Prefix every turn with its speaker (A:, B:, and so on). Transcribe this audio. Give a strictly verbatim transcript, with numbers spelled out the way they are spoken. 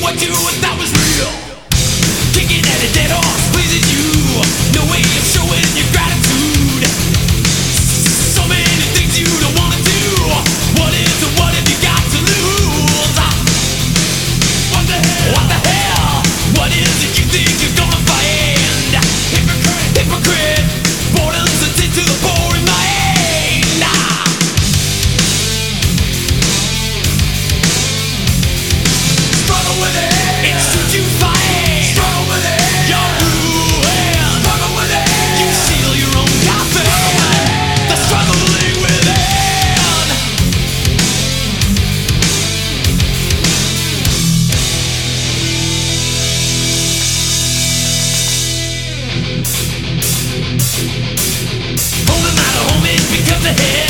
A: what you thought was real. Kicking at a dead horse pleases you. No way of showing your gratitude. So many things you don't wanna do. What is and what have you got to lose? What the hell? What the hell? What is it you think you're gonna find? Hypocrite, hypocrite. Boredom's a tip to the boring mind. Struggle with it. It's true you fight. Struggle with it. You're ruined. Struggle with it. You seal your own coffin. The struggling within. Home and out of home, it becomes a hell.